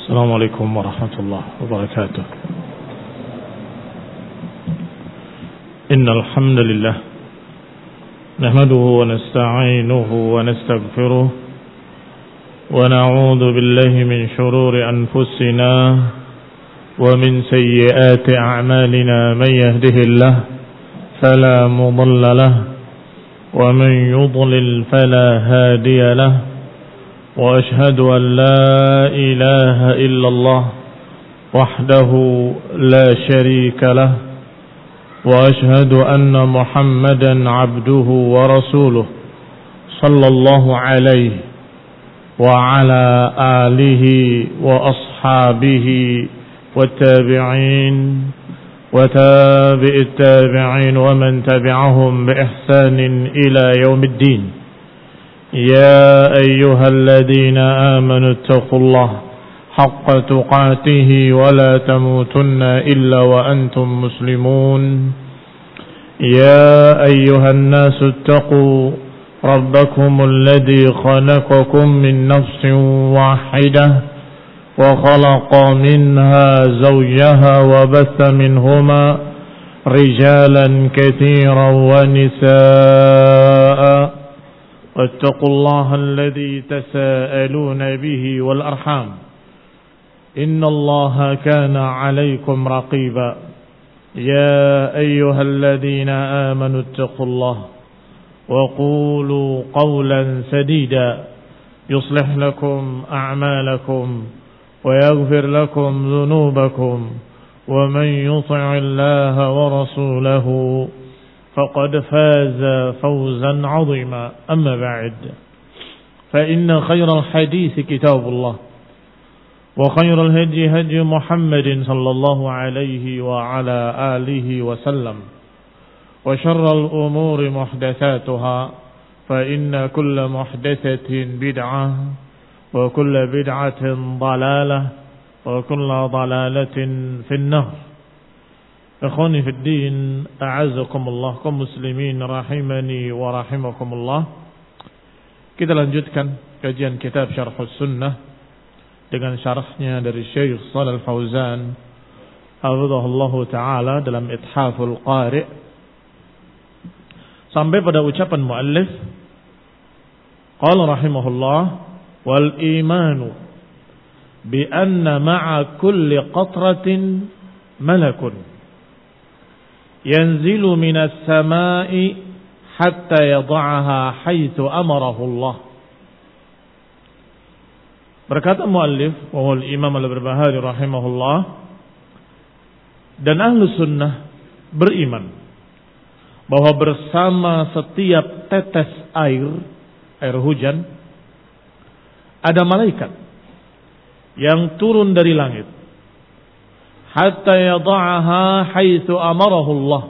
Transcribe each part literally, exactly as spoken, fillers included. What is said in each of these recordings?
السلام عليكم ورحمة الله وبركاته. إن الحمد لله نحمده ونستعينه ونستغفره ونعوذ بالله من شرور أنفسنا ومن سيئات أعمالنا. من يهده الله فلا مضل له ومن يضلل فلا هادي له، وأشهد أن لا إله إلا الله وحده لا شريك له، وأشهد أن محمدا عبده ورسوله صلى الله عليه وعلى آله وأصحابه والتابعين وتابع التابعين ومن تبعهم بإحسان إلى يوم الدين. يا أيها الذين آمنوا اتقوا الله حق تقاته ولا تموتن إلا وأنتم مسلمون. يا أيها الناس اتقوا ربكم الذي خلقكم من نفس واحدة وخلق منها زوجها وبث منهما رجالا كثيرا ونساء، واتقوا الله الذي تساءلون به والأرحام إن الله كان عليكم رقيبا. يا أيها الذين آمنوا اتقوا الله وقولوا قولا سديدا يصلح لكم أعمالكم ويغفر لكم ذنوبكم، ومن يطع الله ورسوله فقد فاز فوزا عظيما. أما بعد، فإن خير الحديث كتاب الله، وخير الهدي هدي محمد صلى الله عليه وعلى آله وسلم، وشر الأمور محدثاتها، فإن كل محدثة بدعة وكل بدعة ضلالة وكل ضلالة في النار. Ikhwani fid din, a'azzakumullah, kaum muslimin rahimani wa rahimakumullah. Kita lanjutkan kajian kitab Syarhus Sunnah dengan syarahnya dari Syekh Shalal Fauzan hafizahullahu taala dalam Ithaful Qari' sampai pada ucapan muallif, qala rahimahullah, wal imanu bi anna ma'a kulli qatratin malakun yanzilu minas samai hatta yada'aha haitsu amarahu Allah. Berkata muallif wa huwa al-imam al-Barbahari rahimahullah, dan ahlu sunnah beriman bahwa bersama setiap tetes air air hujan ada malaikat yang turun dari langit hatta yada'aha haitsu amarahu Allah,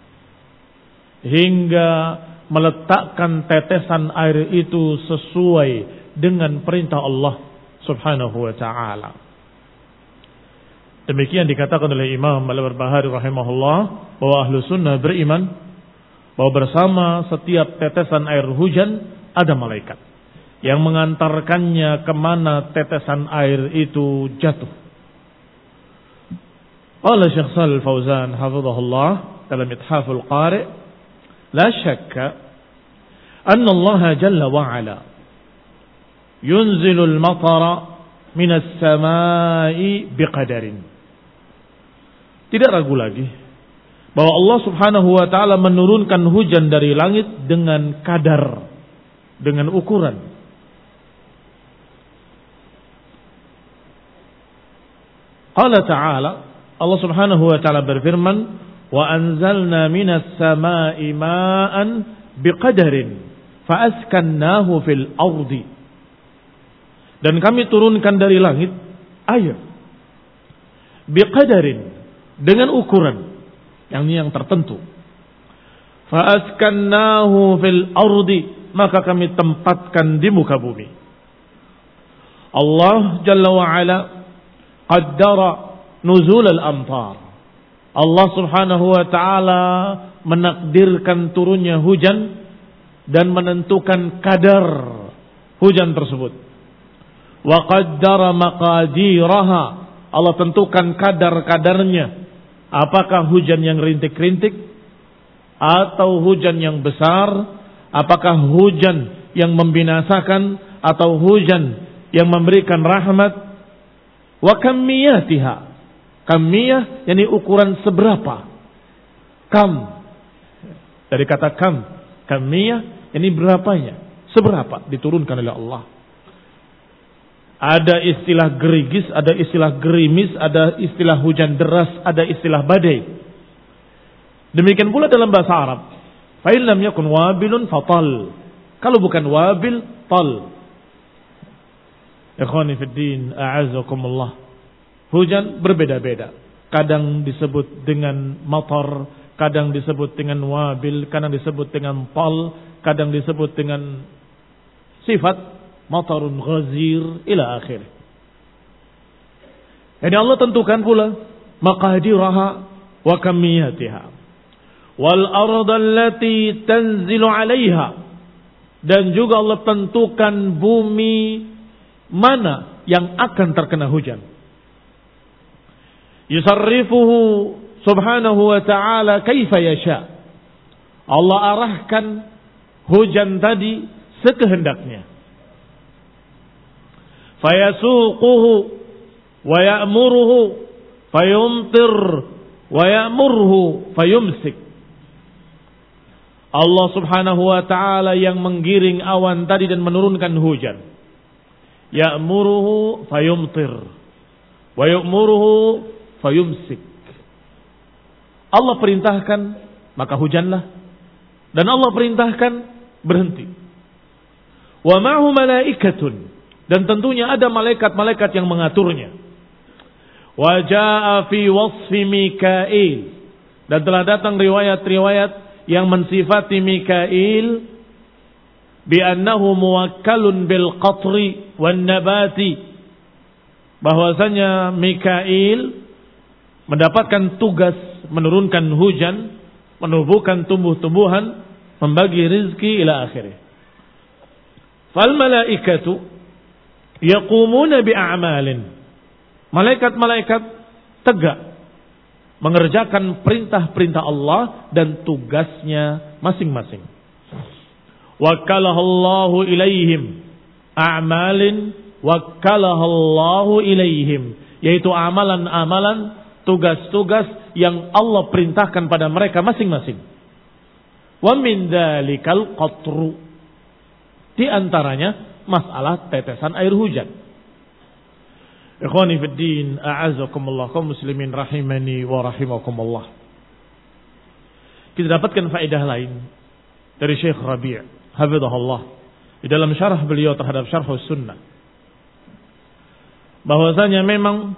hingga meletakkan tetesan air itu sesuai dengan perintah Allah Subhanahu wa ta'ala. Demikian dikatakan oleh Imam Al-Barbahari rahimahullah bahwa ahlu sunnah beriman bahwa bersama setiap tetesan air hujan ada malaikat yang mengantarkannya kemana tetesan air itu jatuh. Qala Syekh Shalal Fauzan hafizahullah dalam Ithaful Qari', la syakka anna Allah jalla wa ala yunzilu al-matara minas samai biqadarin. Tidak ragu lagi bahwa Allah Subhanahu wa taala menurunkan hujan dari langit dengan kadar, dengan ukuran. Qala ta'ala, Allah Subhanahu wa taala berfirman, wa anzalna minas samai ma'an biqadarin fa askannahu fil ardi. Dan kami turunkan dari langit air biqadarin, dengan ukuran yang yang tertentu. Fa askannahu fil ardi, maka kami tempatkan di muka bumi. Allah Jalla wa Ala qaddara nuzul al-amtar. Allah Subhanahu wa taala menakdirkan turunnya hujan dan menentukan kadar hujan tersebut. Wa qaddara maqadiraha. Allah tentukan kadar-kadarnya. Apakah hujan yang rintik-rintik atau hujan yang besar? Apakah hujan yang membinasakan atau hujan yang memberikan rahmat? Wa kammiyatiha. Kammiyah yakni ukuran seberapa. Kam dari kata kam. Kammiyah ini berapanya? Seberapa diturunkan oleh Allah? Ada istilah gerigis, ada istilah gerimis, ada istilah hujan deras, ada istilah badai. Demikian pula dalam bahasa Arab. Fa in lam yakun wabilun fatal. Kalau bukan wabil, tal. Ikhwani fid din, a'azzakumullah. Hujan berbeda-beda. Kadang disebut dengan matar, kadang disebut dengan wabil, kadang disebut dengan tal, kadang disebut dengan sifat matarun ghazir ila akhir. Jadi Allah tentukan pula maqadiraha wa kamiyatiha. Wal arda allati tanzilu 'alaiha. Dan juga Allah tentukan bumi mana yang akan terkena hujan. Yusarrifuhu subhanahu wa ta'ala kaifa yasha. Allah arahkan hujan tadi sekehendaknya. Fayasuquhu wa ya'muruhu fayumtir wa ya'muruhu fayumsik. Allah subhanahu wa ta'ala yang menggiring awan tadi dan menurunkan hujan. Ya'muruhu fayumtir wa ya'muruhu fayumsik. Allah perintahkan maka hujanlah, dan Allah perintahkan berhenti. Wa ma'hu malaikatun, dan tentunya ada malaikat-malaikat yang mengaturnya. Wa jaa'a fi wasfi Mikail, dan telah datang riwayat-riwayat yang mensifati Mikail bi annahu muwakkalun bil qatri wan nabati, bahwasanya Mikail mendapatkan tugas menurunkan hujan, menumbuhkan tumbuh-tumbuhan, membagi rizki ila akhirih. Fal malaikatu yaqumuna bi a'malin. Malaikat-malaikat tegak mengerjakan perintah-perintah Allah dan tugasnya masing-masing. Wakalahallahu ilaihim a'malin wakalahallahu ilaihim, yaitu amalan-amalan, tugas-tugas yang Allah perintahkan pada mereka masing-masing. Wa min dzalikal qatru, di antaranya masalah tetesan air hujan. Ikhwani fid din, a'azzakumullah, kaum muslimin rahimani wa rahimakumullah. Kita dapatkan faedah lain dari Syekh Rabi' hafizahullah di dalam syarah beliau terhadap Syarh Sunnah, bahwasanya memang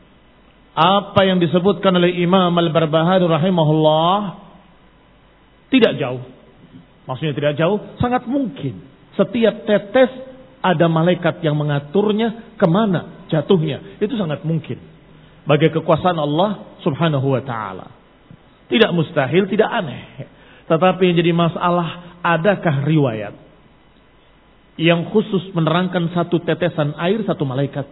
apa yang disebutkan oleh Imam Al-Barbahari rahimahullah tidak jauh. Maksudnya tidak jauh, sangat mungkin setiap tetes ada malaikat yang mengaturnya kemana jatuhnya. Itu sangat mungkin bagi kekuasaan Allah subhanahu wa ta'ala. Tidak mustahil, tidak aneh. Tetapi yang jadi masalah, adakah riwayat yang khusus menerangkan satu tetesan air satu malaikat?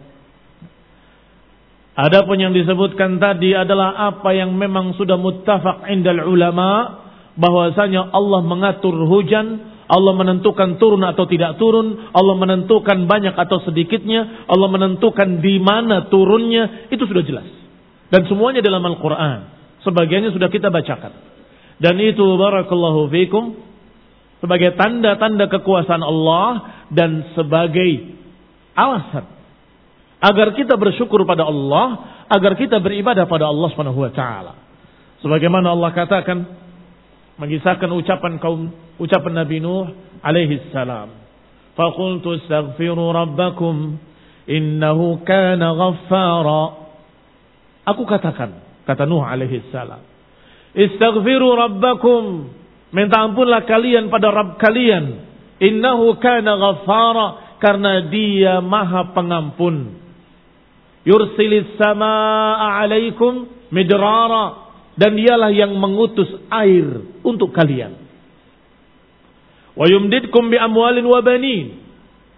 Adapun yang disebutkan tadi adalah apa yang memang sudah muttafaq indal ulama, bahwasanya Allah mengatur hujan, Allah menentukan turun atau tidak turun, Allah menentukan banyak atau sedikitnya, Allah menentukan di mana turunnya, itu sudah jelas. Dan semuanya dalam Al-Quran. Sebagiannya sudah kita bacakan. Dan itu barakallahu fikum sebagai tanda-tanda kekuasaan Allah dan sebagai alasan agar kita bersyukur pada Allah, agar kita beribadah pada Allah Subhanahu wa taala. Sebagaimana Allah katakan, mengisahkan ucapan kaum ucapan Nabi Nuh alaihi salam, faqultu astaghfiru rabbakum innahu kana ghaffara. Aku katakan, kata Nuh alaihi salam, istaghfiru rabbakum, minta ampunlah kalian pada Rabb kalian, innahu kana ghaffara, karena dia maha pengampun. Yursilis samaa alaikum midrara, dan dialah yang mengutus air untuk kalian. Wa yumdidkum bi amwalin wa banin,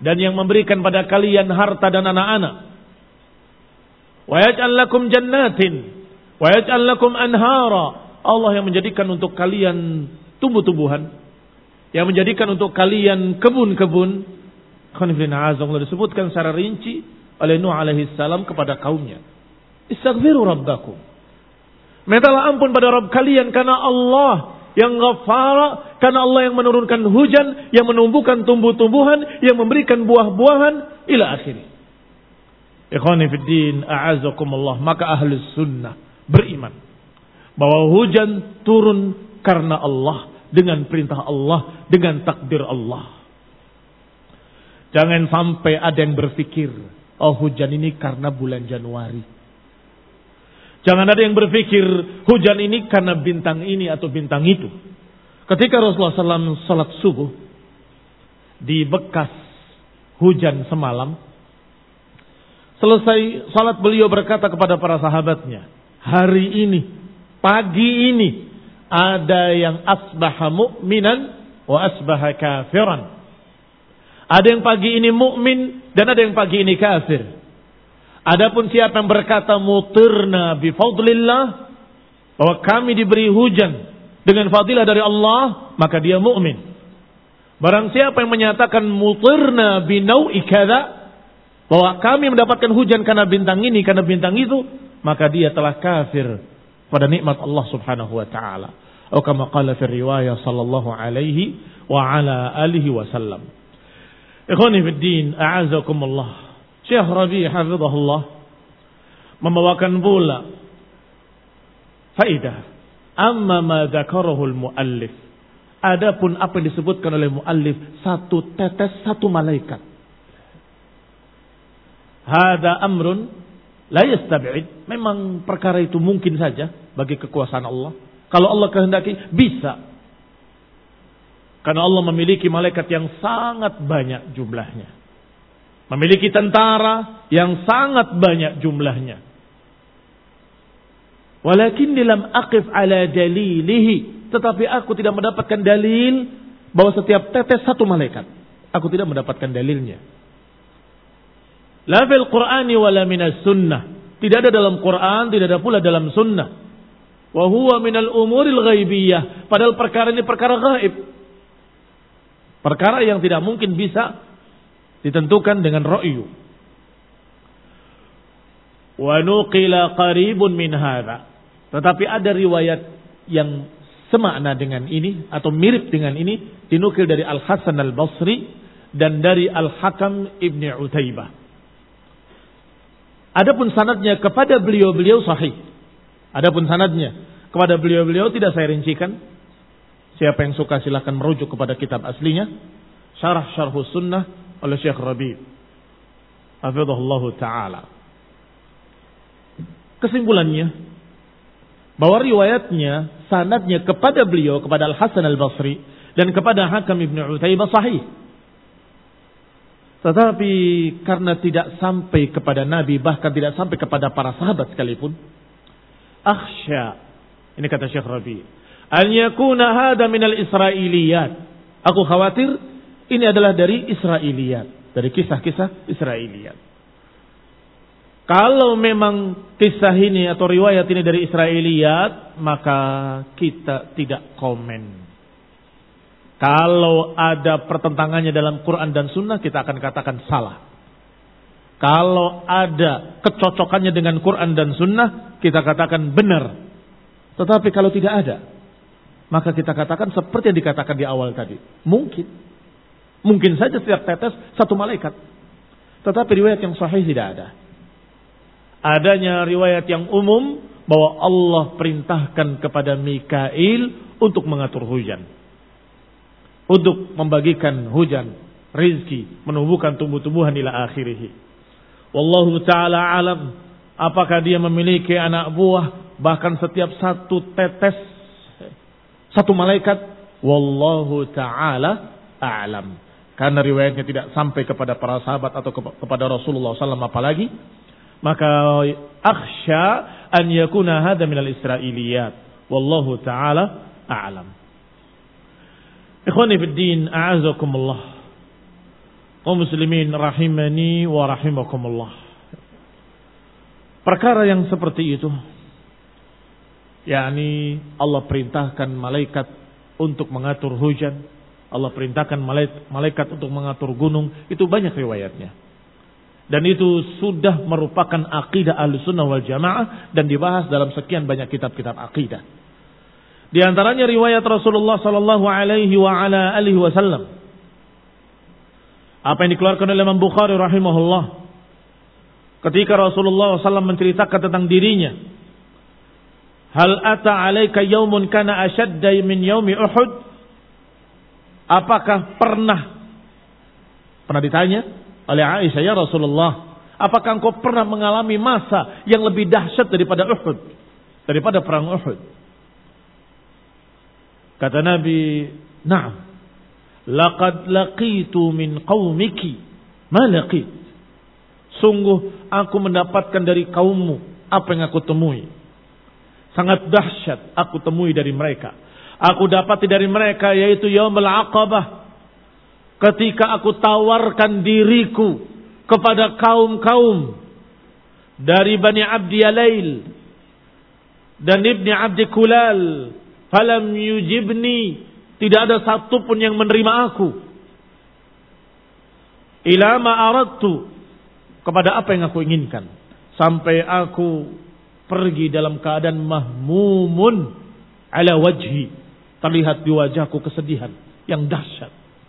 dan yang memberikan pada kalian harta dan anak-anak. Wa yaj'al lakum jannatin wa yaj'al lakum anhara. Allah yang menjadikan untuk kalian tumbuh-tumbuhan, yang menjadikan untuk kalian kebun-kebun. Khonifina azamullah disebutkan secara rinci oleh Nuh alaihi salam kepada kaumnya. Istaghfiru rabbakum. Mintalah ampun pada Rabb kalian karena Allah yang ghafara, karena Allah yang menurunkan hujan, yang menumbuhkan tumbuh-tumbuhan, yang memberikan buah-buahan ila akhirih. Ikhwani fid din, a'azakumullah. Maka ahlus sunnah beriman bahwa hujan turun karena Allah, dengan perintah Allah, dengan takdir Allah. Jangan sampai ada yang berpikir, oh hujan ini karena bulan Januari. Jangan ada yang berpikir hujan ini karena bintang ini atau bintang itu. Ketika Rasulullah shallallahu alaihi wasallam salat subuh di bekas hujan semalam, selesai salat beliau berkata kepada para sahabatnya, hari ini, pagi ini, ada yang asbaha mu'minan wa asbaha kafiran. Ada yang pagi ini mukmin dan ada yang pagi ini kafir. Adapun siapa yang berkata mutirna bi fadlillah, bahwa kami diberi hujan dengan fadilah dari Allah, maka dia mukmin. Barang siapa yang menyatakan mutirna bi nau'i kadza, bahwa kami mendapatkan hujan karena bintang ini, karena bintang itu, maka dia telah kafir pada nikmat Allah Subhanahu wa taala. Atau kama qala fi riwayah sallallahu alaihi wa ala alihi wasallam. Ikhwani fid din, a'azakumullah. Syekh Rabi' hafizahullah membawakan pula faidah. Amma ma dzakarahu al-muallif. Adapun apa yang disebutkan oleh muallif, satu tetes satu malaikat. Hada amrun la yastab'id. Memang perkara itu mungkin saja bagi kekuasaan Allah. Kalau Allah kehendaki bisa. Karena Allah memiliki malaikat yang sangat banyak jumlahnya. Memiliki tentara yang sangat banyak jumlahnya. Walakin lam aqif ala dalilihi. Tetapi aku tidak mendapatkan dalil bahwa setiap tetes satu malaikat. Aku tidak mendapatkan dalilnya. La fil Qur'ani wala minas sunnah. Tidak ada dalam Quran, tidak ada pula dalam sunnah. Wa huwa minal umuril ghaibiyah. Padahal perkara ini perkara gaib. Perkara yang tidak mungkin bisa ditentukan dengan ra'yu. Wa nuqila qaribun min hadza. Tetapi ada riwayat yang semakna dengan ini atau mirip dengan ini dinukil dari Al-Hasan Al-Basri dan dari Al-Hakam Ibn Utaibah. Adapun sanadnya kepada beliau-beliau sahih. Adapun sanadnya kepada beliau-beliau tidak saya rincikan. Siapa yang suka silakan merujuk kepada kitab aslinya. Syarah Syarhus Sunnah oleh Syekh Rabi' hafizahullahu ta'ala. Kesimpulannya, bahwa riwayatnya, sanadnya kepada beliau, kepada Al-Hasan Al-Basri dan kepada Hakam Ibn Utaibah sahih. Tetapi karena tidak sampai kepada Nabi, bahkan tidak sampai kepada para sahabat sekalipun, akhsha, ini kata Syekh Rabi', an yakuna hada minal Israiliyat. Aku khawatir ini adalah dari Israiliyat, dari kisah-kisah Israiliyat. Kalau memang kisah ini atau riwayat ini dari Israiliyat, maka kita tidak komen. Kalau ada pertentangannya dalam Quran dan Sunnah, kita akan katakan salah. Kalau ada kecocokannya dengan Quran dan Sunnah, kita katakan benar. Tetapi kalau tidak ada, maka kita katakan seperti yang dikatakan di awal tadi. Mungkin. Mungkin saja setiap tetes satu malaikat. Tetapi riwayat yang sahih tidak ada. Adanya riwayat yang umum bahwa Allah perintahkan kepada Mikail untuk mengatur hujan. Untuk membagikan hujan, rizki, menumbuhkan tumbuh-tumbuhan ila akhirih. Wallahu ta'ala alam. Apakah dia memiliki anak buah, bahkan setiap satu tetes satu malaikat? Wallahu ta'ala a'lam. Karena riwayatnya tidak sampai kepada para sahabat atau kepada Rasulullah sallallahu alaihi wasallam apalagi, maka akhsha an yakuna hadha minal Israiliyat. Wallahu ta'ala a'lam. Ikhwani fid din, a'azakumullah. Kaum muslimin rahimani wa rahimakumullah. Perkara yang seperti itu, yakni Allah perintahkan malaikat untuk mengatur hujan, Allah perintahkan malaikat untuk mengatur gunung, itu banyak riwayatnya. Dan itu sudah merupakan akidah Ahlussunnah wal Jamaah dan dibahas dalam sekian banyak kitab-kitab akidah. Di antaranya riwayat Rasulullah sallallahu alaihi wa ala alihi wasallam. Apa yang dikeluarkan oleh Imam Bukhari rahimahullah. Ketika Rasulullah sallallahu alaihi wasallam menceritakan tentang dirinya. Hal ata alaika yaumun kana ashadda min yaumi Uhud? Apakah pernah pernah ditanya oleh Aisyah, ya Rasulullah, apakah engkau pernah mengalami masa yang lebih dahsyat daripada Uhud, daripada perang Uhud? Kata Nabi, "Na'am. Laqad laqitu min qaumiki ma laqit." Sungguh aku mendapatkan dari kaummu apa yang aku temui. Sangat dahsyat aku temui dari mereka. Aku dapati dari mereka yaitu Yaumul Aqabah. Ketika aku tawarkan diriku kepada kaum-kaum dari Bani Abdi Yalail dan Ibni Abdi Kulal, falam yujibni, tidak ada satupun yang menerima aku. Ila ma aradtu, kepada apa yang aku inginkan, sampai aku pergi dalam keadaan mahmumun ala wajhi, terlihat di wajahku kesedihan yang dahsyat.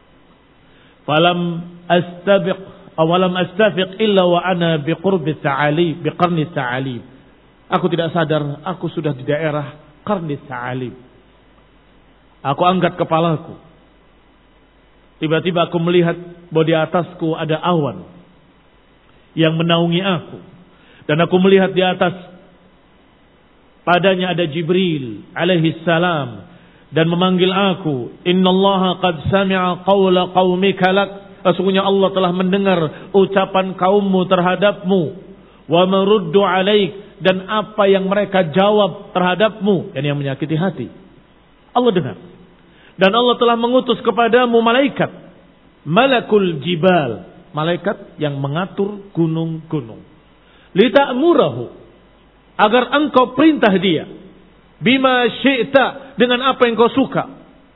Falam astabiq awalam astafiq illa wa ana biqurbi ta'alib biqarni ta'alib. Aku tidak sadar aku sudah di daerah qarni ta'alib. Aku angkat kepalaku. Tiba-tiba aku melihat bahwa di atasku ada awan yang menaungi aku. Dan aku melihat di atas padanya ada Jibril alaihi salam dan memanggil aku, innallaha qad sami'a qawla qaumika lak, sesungguhnya Allah telah mendengar ucapan kaummu terhadapmu, wa maruddu alaik, dan apa yang mereka jawab terhadapmu, dan yang menyakiti hati. Allah dengar. Dan Allah telah mengutus kepadamu malaikat, malakul jibal, malaikat yang mengatur gunung-gunung, lita'murahu, agar engkau perintah dia, bima syi'ta, dengan apa yang kau suka.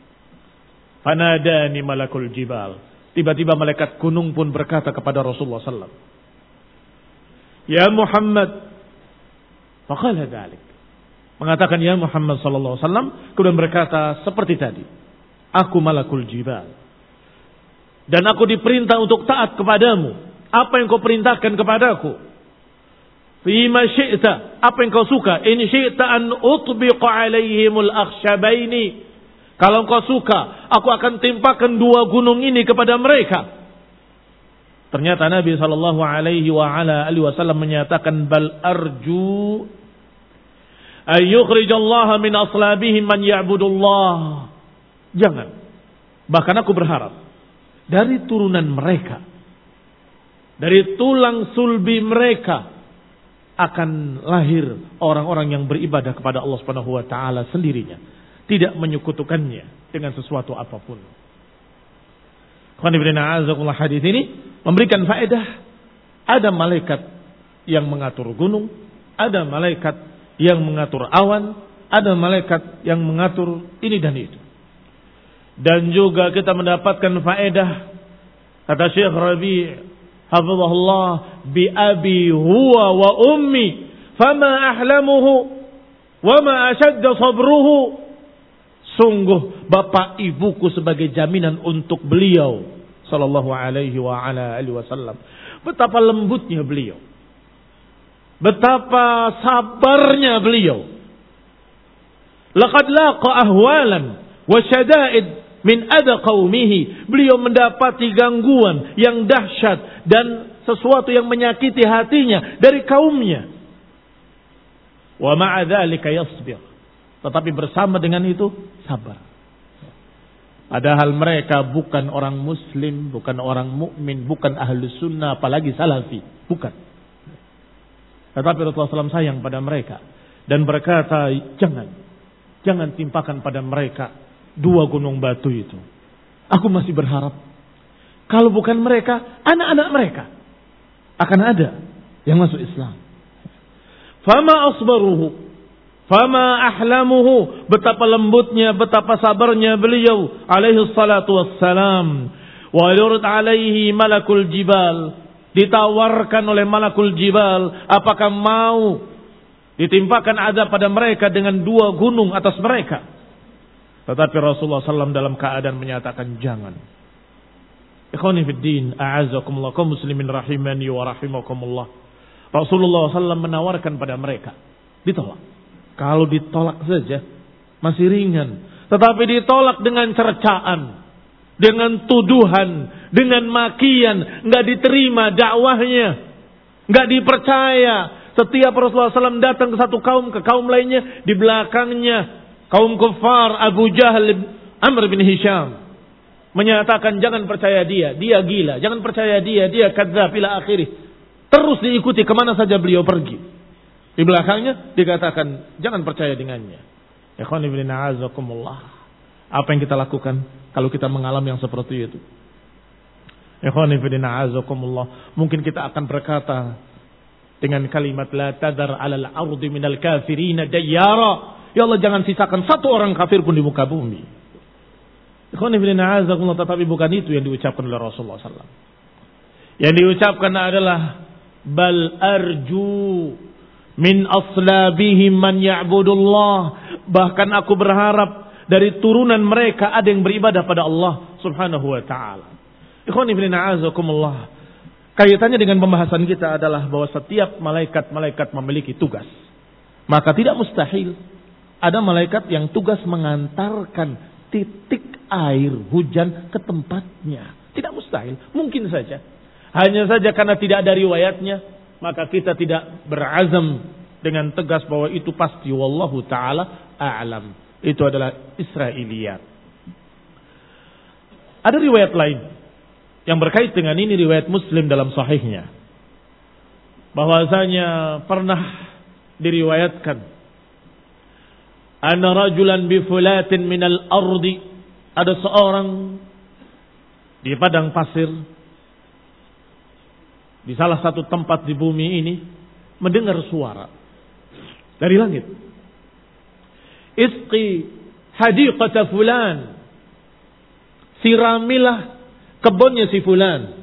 Fanadani malakul jibal, tiba-tiba malaikat gunung pun berkata kepada Rasulullah sallallahu alaihi wasallam, ya Muhammad, faqala dzalik, mengatakan ya Muhammad sallallahu alaihi wasallam, kemudian berkata seperti tadi, aku malakul jibal dan aku diperintah untuk taat kepadamu. Apa yang kau perintahkan kepadaku? Fima syi'ta, apa yang kau suka. In syi'ta an utbiqa alaihimul akhshabaini, kalau kau suka aku akan timpakan dua gunung ini kepada mereka. Ternyata Nabi sallallahu alaihi wa ala alihi wasallam menyatakan, bal arju ay yukhrijallaha min aslabihim man ya'budullah. Jangan, bahkan aku berharap dari turunan mereka, dari tulang sulbi mereka akan lahir orang-orang yang beribadah kepada Allah Subhanahu wa taala sendirinya, tidak menyekutukannya dengan sesuatu apapun. Hadis ini memberikan faedah. Ada malaikat yang mengatur gunung, ada malaikat yang mengatur awan, ada malaikat yang mengatur ini dan itu. Dan juga kita mendapatkan faedah, kata Syekh Rabi' hafizahullah, bi abi huwa wa ummi fama ahlamuhu wa ma ashadda sabruhu. Sungguh bapak ibuku sebagai jaminan untuk beliau sallallahu alaihi wa ala alihi wasallam. Betapa lembutnya beliau, betapa sabarnya beliau. Laqad laqa ahwalan wa syada'id min adha qaumihi. Beliau mendapati gangguan yang dahsyat dan sesuatu yang menyakiti hatinya dari kaumnya. Wa ma'a dzalika yasbir, tetapi bersama dengan itu sabar. Padahal mereka bukan orang muslim, bukan orang mukmin, bukan ahlus sunnah, apalagi salafi, bukan. Tetapi Rasulullah shallallahu alaihi wasallam sayang pada mereka dan berkata, jangan, jangan timpakan pada mereka dua gunung batu itu. Aku masih berharap Kalau bukan mereka, anak-anak mereka akan ada yang masuk Islam. Fama asbaruhu, fama ahlamuhu, betapa lembutnya, betapa sabarnya beliau alaihi salatu wassalam. Wa yurid alaihi malakul jibal, ditawarkan oleh malakul jibal, apakah mau ditimpakan azab pada mereka dengan dua gunung atas mereka. Tetapi Rasulullah sallallahu alaihi wasallam dalam keadaan menyatakan jangan. Ikhwani fid din, a'azzakumullah, kaum muslimin rahimani wa rahimakumullah. Rasulullah sallallahu alaihi wasallam menawarkan pada mereka, ditolak. Kalau ditolak saja masih ringan, tetapi ditolak dengan cercaan, dengan tuduhan, dengan makian, enggak diterima dakwahnya, enggak dipercaya. Setiap Rasulullah sallallahu alaihi wasallam datang ke satu kaum, ke kaum lainnya, di belakangnya kaum kufar Abu Jahal, Amr bin Hisham menyatakan jangan percaya dia, dia gila, jangan percaya dia, dia kadzdzab ila akhirih. Terus diikuti kemana saja beliau pergi. Di belakangnya dikatakan jangan percaya dengannya. Ikhwani fillah a'azakumullah. Apa yang kita lakukan kalau kita mengalami yang seperti itu? Ikhwani fillah a'azakumullah. Mungkin kita akan berkata dengan kalimat la tadar 'alal ardi minal kafirin dayyara. Ya Allah, jangan sisakan satu orang kafir pun di muka bumi. Ikhwani fillah a'azakumullah, tetapi bukan itu yang diucapkan oleh Rasulullah sallallahu alaihi wasallam. Yang diucapkan adalah bal arju min aslabihim man ya'budullah. Bahkan aku berharap dari turunan mereka ada yang beribadah pada Allah subhanahu wa ta'ala. Ikhwani fillah a'azakumullah. Kaitannya dengan pembahasan kita adalah bahwa setiap malaikat-malaikat memiliki tugas. Maka tidak mustahil ada malaikat yang tugas mengantarkan titik air hujan ke tempatnya. Tidak mustahil, mungkin saja. Hanya saja karena tidak ada riwayatnya, maka kita tidak berazam dengan tegas bahwa itu pasti. Wallahu ta'ala a'lam. Itu adalah Israiliyat. Ada riwayat lain yang berkait dengan ini, riwayat Muslim dalam sahihnya, bahwasanya pernah diriwayatkan anna rajulan bi fulatin minal ardi, ada seorang di padang pasir di salah satu tempat di bumi ini mendengar suara dari langit. Isqi hadiqata fulan, siramilah kebunnya si fulan.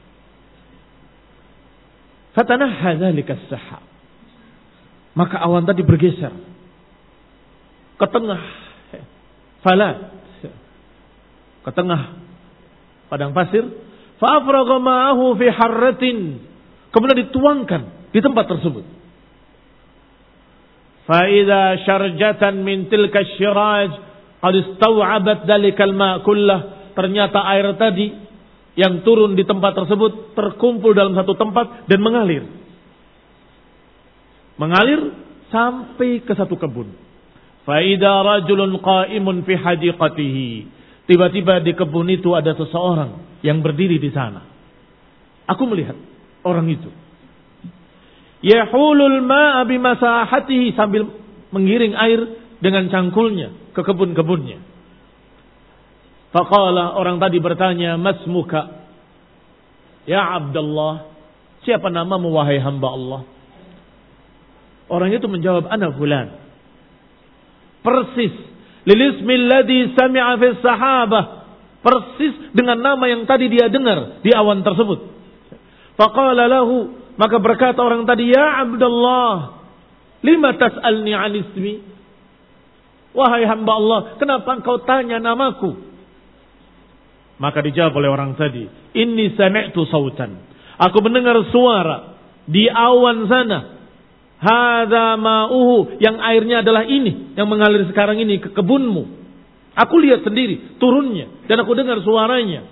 Fatanahha dzalika as-sahab, maka awan tadi bergeser ke tengah falat, ke tengah padang pasir. Fa'afragha ma'ahu fi harratin, kemudian dituangkan di tempat tersebut. Fa'idha syarjatan min tilka syiraj qad istaw'abat dalikal ma' kullah, ternyata air tadi yang turun di tempat tersebut terkumpul dalam satu tempat dan mengalir. Mengalir sampai ke satu kebun. Fa'idha rajulun qa'imun fi hadiqatihi, tiba-tiba di kebun itu ada seseorang yang berdiri di sana. Aku melihat orang itu. Yahulul ma'a bimasahatihi, sambil mengiring air dengan cangkulnya ke kebun-kebunnya. Faqala, orang tadi bertanya, masmuka ya Abdullah, siapa namamu wahai hamba Allah? Orang itu menjawab, ana fulan. Persis lilismil ladzi sami'a fis sahabah, persis dengan nama yang tadi dia dengar di awan tersebut. Faqala lahu, maka berkata orang tadi, ya Abdullah, lima tas'alni 'an ismi? Wahai hamba Allah, kenapa engkau tanya namaku? Maka dijawab oleh orang tadi, inni sami'tu sautan, aku mendengar suara di awan sana. Hadza ma'uhu, yang airnya adalah ini yang mengalir sekarang ini ke kebunmu. Aku lihat sendiri turunnya dan aku dengar suaranya.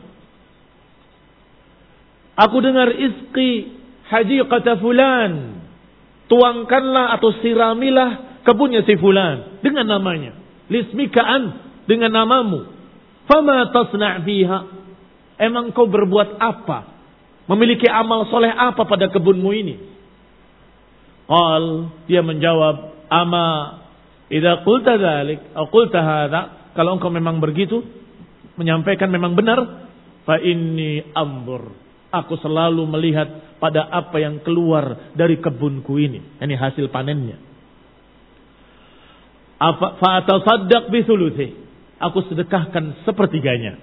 Aku dengar isqi hadiqata fulan, tuangkanlah atau siramilah kebunnya si fulan dengan namanya. Lismikaan, dengan namamu. Fama tasna' fiha, emang kau berbuat apa? Memiliki amal soleh apa pada kebunmu ini? Qal, dia menjawab, ama idza qulta dzalik aw qulta hadza, kalau engkau memang begitu, menyampaikan memang benar, fa inni anzur. Aku selalu melihat pada apa yang keluar dari kebunku ini. Ini hasil panennya. Fa atasaddaq bi thuluthi. Aku sedekahkan sepertiganya.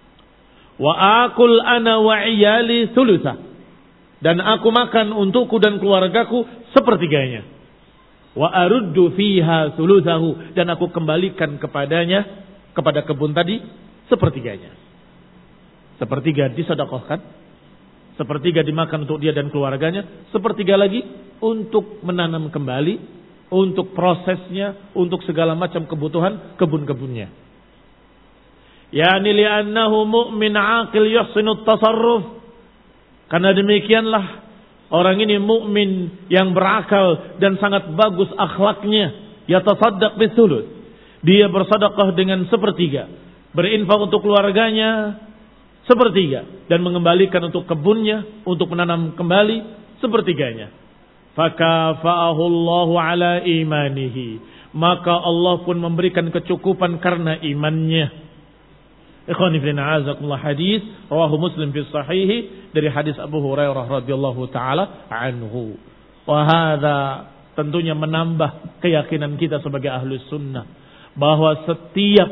Wa akul ana wa iyali thulutha. Dan aku makan untukku dan keluargaku sepertiganya. Wa aruddu fiha thuluthahu. Dan aku kembalikan kepadanya, kepada kebun tadi, sepertiganya. Sepertiga disedekahkan, sepertiga dimakan untuk dia dan keluarganya, sepertiga lagi untuk menanam kembali, untuk prosesnya, untuk segala macam kebutuhan kebun-kebunnya. Yani li'annahu mu'min aqil yuhsinu tasarruf. Karena demikianlah orang ini mukmin yang berakal dan sangat bagus akhlaknya. Yatasaddaq bitsuluts. Dia bersedekah dengan sepertiga, berinfak untuk keluarganya sepertiga, dan mengembalikan untuk kebunnya, untuk menanam kembali sepertiganya. Fakafa'ahu Allahu ala imanihi. Maka Allah pun memberikan kecukupan karena imannya. Ikhwani fillah, azakumullah, hadis rawahu Muslim fi sahihi dari hadis Abu Hurairah radhiyallahu taala anhu. Wa hadza tentunya menambah keyakinan kita sebagai ahlus sunnah bahwa setiap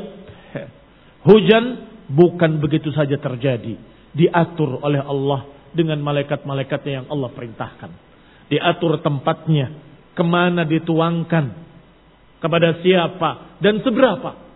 hujan bukan begitu saja terjadi, diatur oleh Allah dengan malaikat-malaikatnya yang Allah perintahkan. Diatur tempatnya, kemana dituangkan, kepada siapa dan seberapa.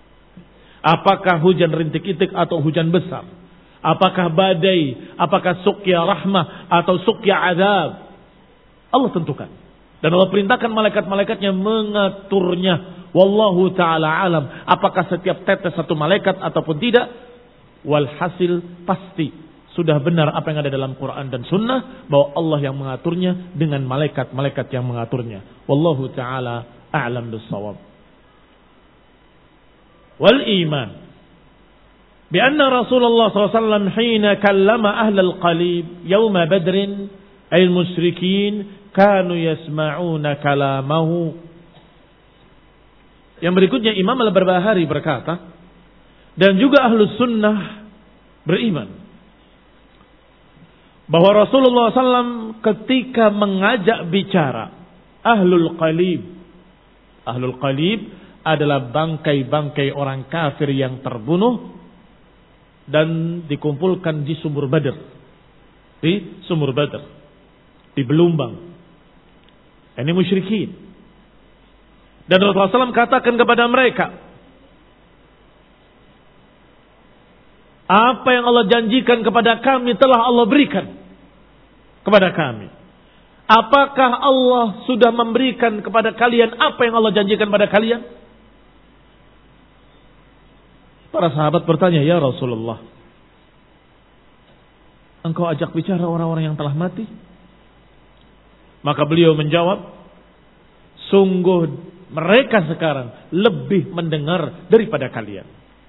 Apakah hujan rintik-itik atau hujan besar? Apakah badai? Apakah suqya rahmah atau suqya azab? Allah tentukan. Dan Allah perintahkan malaikat-malaikatnya mengaturnya. Wallahu ta'ala alam. Apakah setiap tetes satu malaikat ataupun tidak? Walhasil pasti sudah benar apa yang ada dalam Quran dan Sunnah, bahwa Allah yang mengaturnya dengan malaikat-malaikat yang mengaturnya. Wallahu ta'ala a'lam bis-shawab. Wal iman bi anna Rasulullah sallallahu alaihi wasallam hina kallama ahlal qalib yawma badrin ay al-musyrikin kanu yasma'una kalamahu. Yang berikutnya Imam Al-Barbahari berkata, dan juga Ahlus Sunnah beriman bahwa Rasulullah sallallahu alaihi wasallam ketika mengajak bicara Ahlul Qalib. Ahlul Qalib adalah bangkai-bangkai orang kafir yang terbunuh dan dikumpulkan di sumur Badr. Di sumur Badr. Di Belumbang. Ini musyrikin. Dan Rasulullah sallallahu alaihi wasallam katakan kepada mereka, apa yang Allah janjikan kepada kami telah Allah berikan kepada kami. Apakah Allah sudah memberikan kepada kalian apa yang Allah janjikan kepada kalian? Para sahabat bertanya, ya Rasulullah, engkau ajak bicara orang-orang yang telah mati? Maka beliau menjawab, sungguh mereka sekarang lebih mendengar daripada kalian.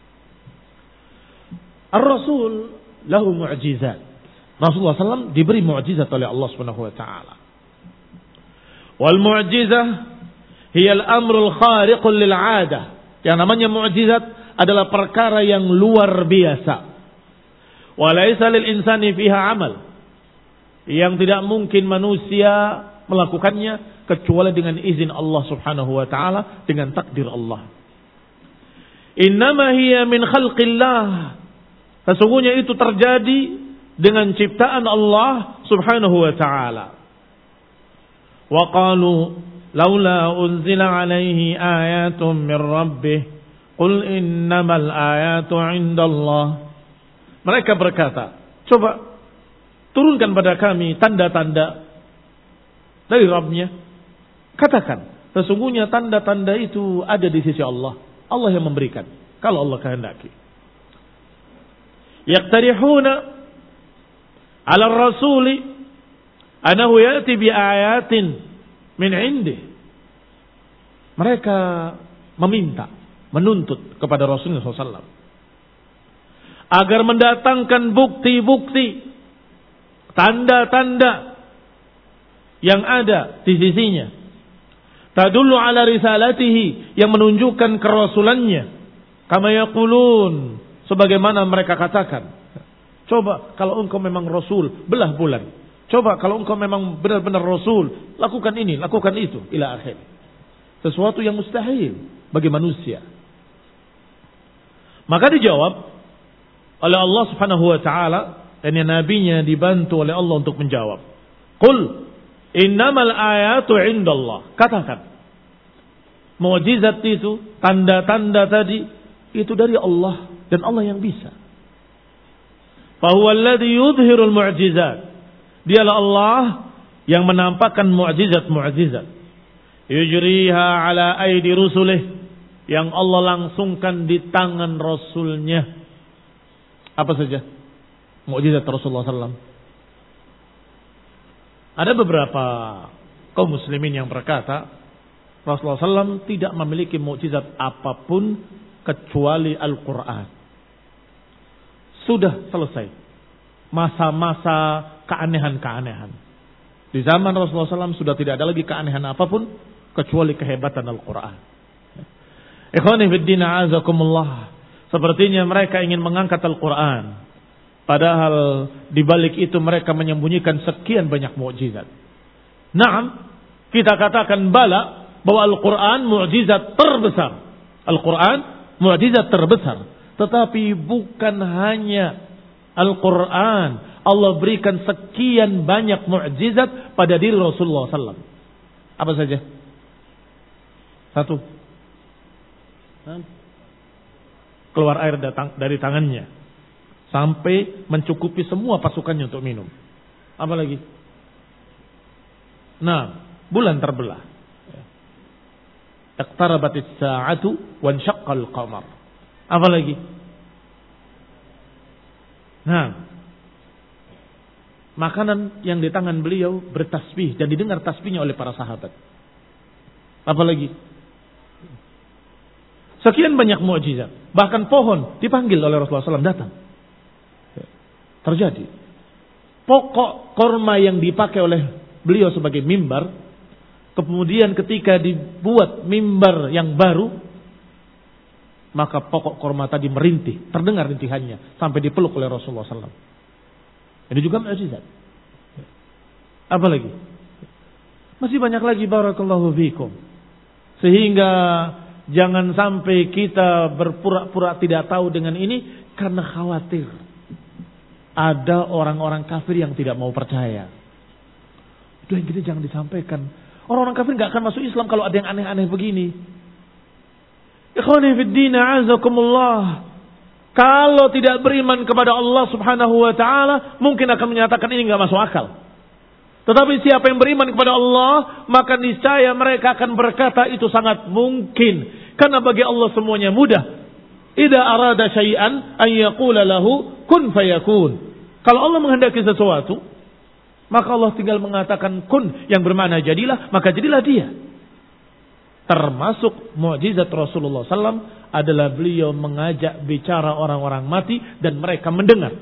Ar-Rasul lahu mu'jizat. Rasulullah sallallahu alaihi wasallam diberi mu'jizat oleh Allah Subhanahu wa taala. Wal mu'jizah hiya al-amrul khariqul lil 'adah. Yang namanya mu'jizat adalah perkara yang luar biasa. Wa laisa lil insani fiha amal. Yang tidak mungkin manusia melakukannya kecuali dengan izin Allah Subhanahu wa taala, dengan takdir Allah. Innama hiya min khalqillah. Sesungguhnya itu terjadi dengan ciptaan Allah Subhanahu wa taala. Wa qalu laula unzila alaihi ayatun min rabbih qul innamal ayatu 'indallah. Mereka berkata, coba turunkan pada kami tanda-tanda dari Rabb-Nya. Katakan, sesungguhnya tanda-tanda itu ada di sisi Allah. Allah yang memberikan, kalau Allah kehendaki. Yaqtarihuna 'ala ar-rasuli annahu ya'ti bi ayatin min 'indih. Mereka meminta, menuntut kepada Rasulullah shallallahu alaihi wasallam agar mendatangkan bukti-bukti, tanda-tanda yang ada di sisinya, tadullu ala risalatihi, yang menunjukkan kerasulannya, kama yaqulun, sebagaimana mereka katakan. Coba kalau engkau memang Rasul, belah bulan. Coba kalau engkau memang benar-benar Rasul, lakukan ini, lakukan itu, ila akhir. Sesuatu yang mustahil bagi manusia. Maka dijawab oleh Allah Subhanahu wa taala, dan yang nabinya dibantu oleh Allah untuk menjawab. Qul innamal ayatu indallah. Katakan, mukjizat itu, tanda-tanda tadi itu dari Allah dan Allah yang bisa. Fa huwa alladhi yudhhirul mu'jizat. Dialah Allah yang menampakkan mukjizat-mukjizat. Yujriha ala aidi rusulih, yang Allah langsungkan di tangan Rasulnya. Apa saja mukjizat Rasulullah sallallahu alaihi wasallam? Ada beberapa kaum muslimin yang berkata Rasulullah sallallahu alaihi wasallam tidak memiliki mukjizat apapun kecuali Al-Quran. Sudah selesai masa-masa keanehan-keanehan. Di zaman Rasulullah sallallahu alaihi wasallam sudah tidak ada lagi keanehan apapun kecuali kehebatan Al-Quran. Ikhwani fiddin a'azakumullah. Sepertinya mereka ingin mengangkat Al-Quran, padahal di balik itu mereka menyembunyikan sekian banyak mukjizat. Naam, kita katakan bala bahwa Al-Quran mukjizat terbesar. Al-Quran mukjizat terbesar. Tetapi bukan hanya Al-Quran. Allah berikan sekian banyak mukjizat pada diri Rasulullah sallallahu alaihi wasallam. Apa saja? Satu. Keluar air datang dari tangannya sampai mencukupi semua pasukannya untuk minum. Apa lagi? Nah, bulan terbelah. Iqtarabatis sa'atu wa insyaqqal qamar. Apa lagi? Nah, makanan yang di tangan beliau bertasbih dan didengar tasbihnya oleh para sahabat. Apa lagi? Sekian banyak mukjizat. Bahkan pohon dipanggil oleh Rasulullah sallallahu alaihi wasallam datang. Terjadi. Pokok korma yang dipakai oleh beliau sebagai mimbar, kemudian ketika dibuat mimbar yang baru, maka pokok korma tadi merintih, terdengar rintihannya sampai dipeluk oleh Rasulullah sallallahu alaihi wasallam. Ini juga mukjizat. Apa lagi? Masih banyak lagi, barakallahu fikum. Sehingga jangan sampai kita berpura-pura tidak tahu dengan ini karena khawatir ada orang-orang kafir yang tidak mau percaya. Itu yang kita jangan disampaikan. Orang-orang kafir nggak akan masuk Islam kalau ada yang aneh-aneh begini. Ikhwani fiddin a'azakumullah. Kalau tidak beriman kepada Allah Subhanahu wa taala, mungkin akan menyatakan ini nggak masuk akal. Tetapi siapa yang beriman kepada Allah, maka niscaya mereka akan berkata itu sangat mungkin. Karena bagi Allah semuanya mudah. Idza arada syai'an an yaqula lahu kun fayakun. Kalau Allah menghendaki sesuatu, maka Allah tinggal mengatakan kun, yang bermakna jadilah, maka jadilah dia. Termasuk mukjizat Rasulullah sallallahu alaihi wasallam adalah beliau mengajak bicara orang-orang mati dan mereka mendengar.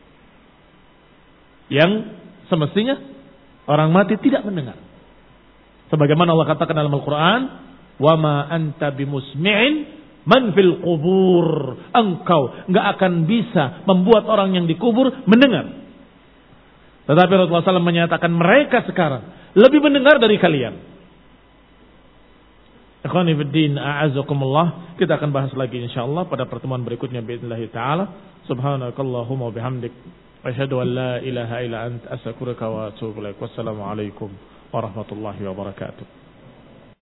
Yang semestinya orang mati tidak mendengar. Sebagaimana Allah katakan dalam Al-Quran, wa ma anta bimusmi'in man fil qubur. Engkau enggak akan bisa membuat orang yang dikubur mendengar. Tetapi Rasulullah sallallahu alaihi wasallam menyatakan mereka sekarang lebih mendengar dari kalian. Ikhwani fiddin a'azakumullah. Kita akan bahas lagi insyaallah pada pertemuan berikutnya biidznillah taala. Subhanakallahumma wa bihamdik, asyhadu an la ilaha illa anta, astaghfiruka wa atubu ilaik. Wassalamu alaikum warahmatullahi wabarakatuh.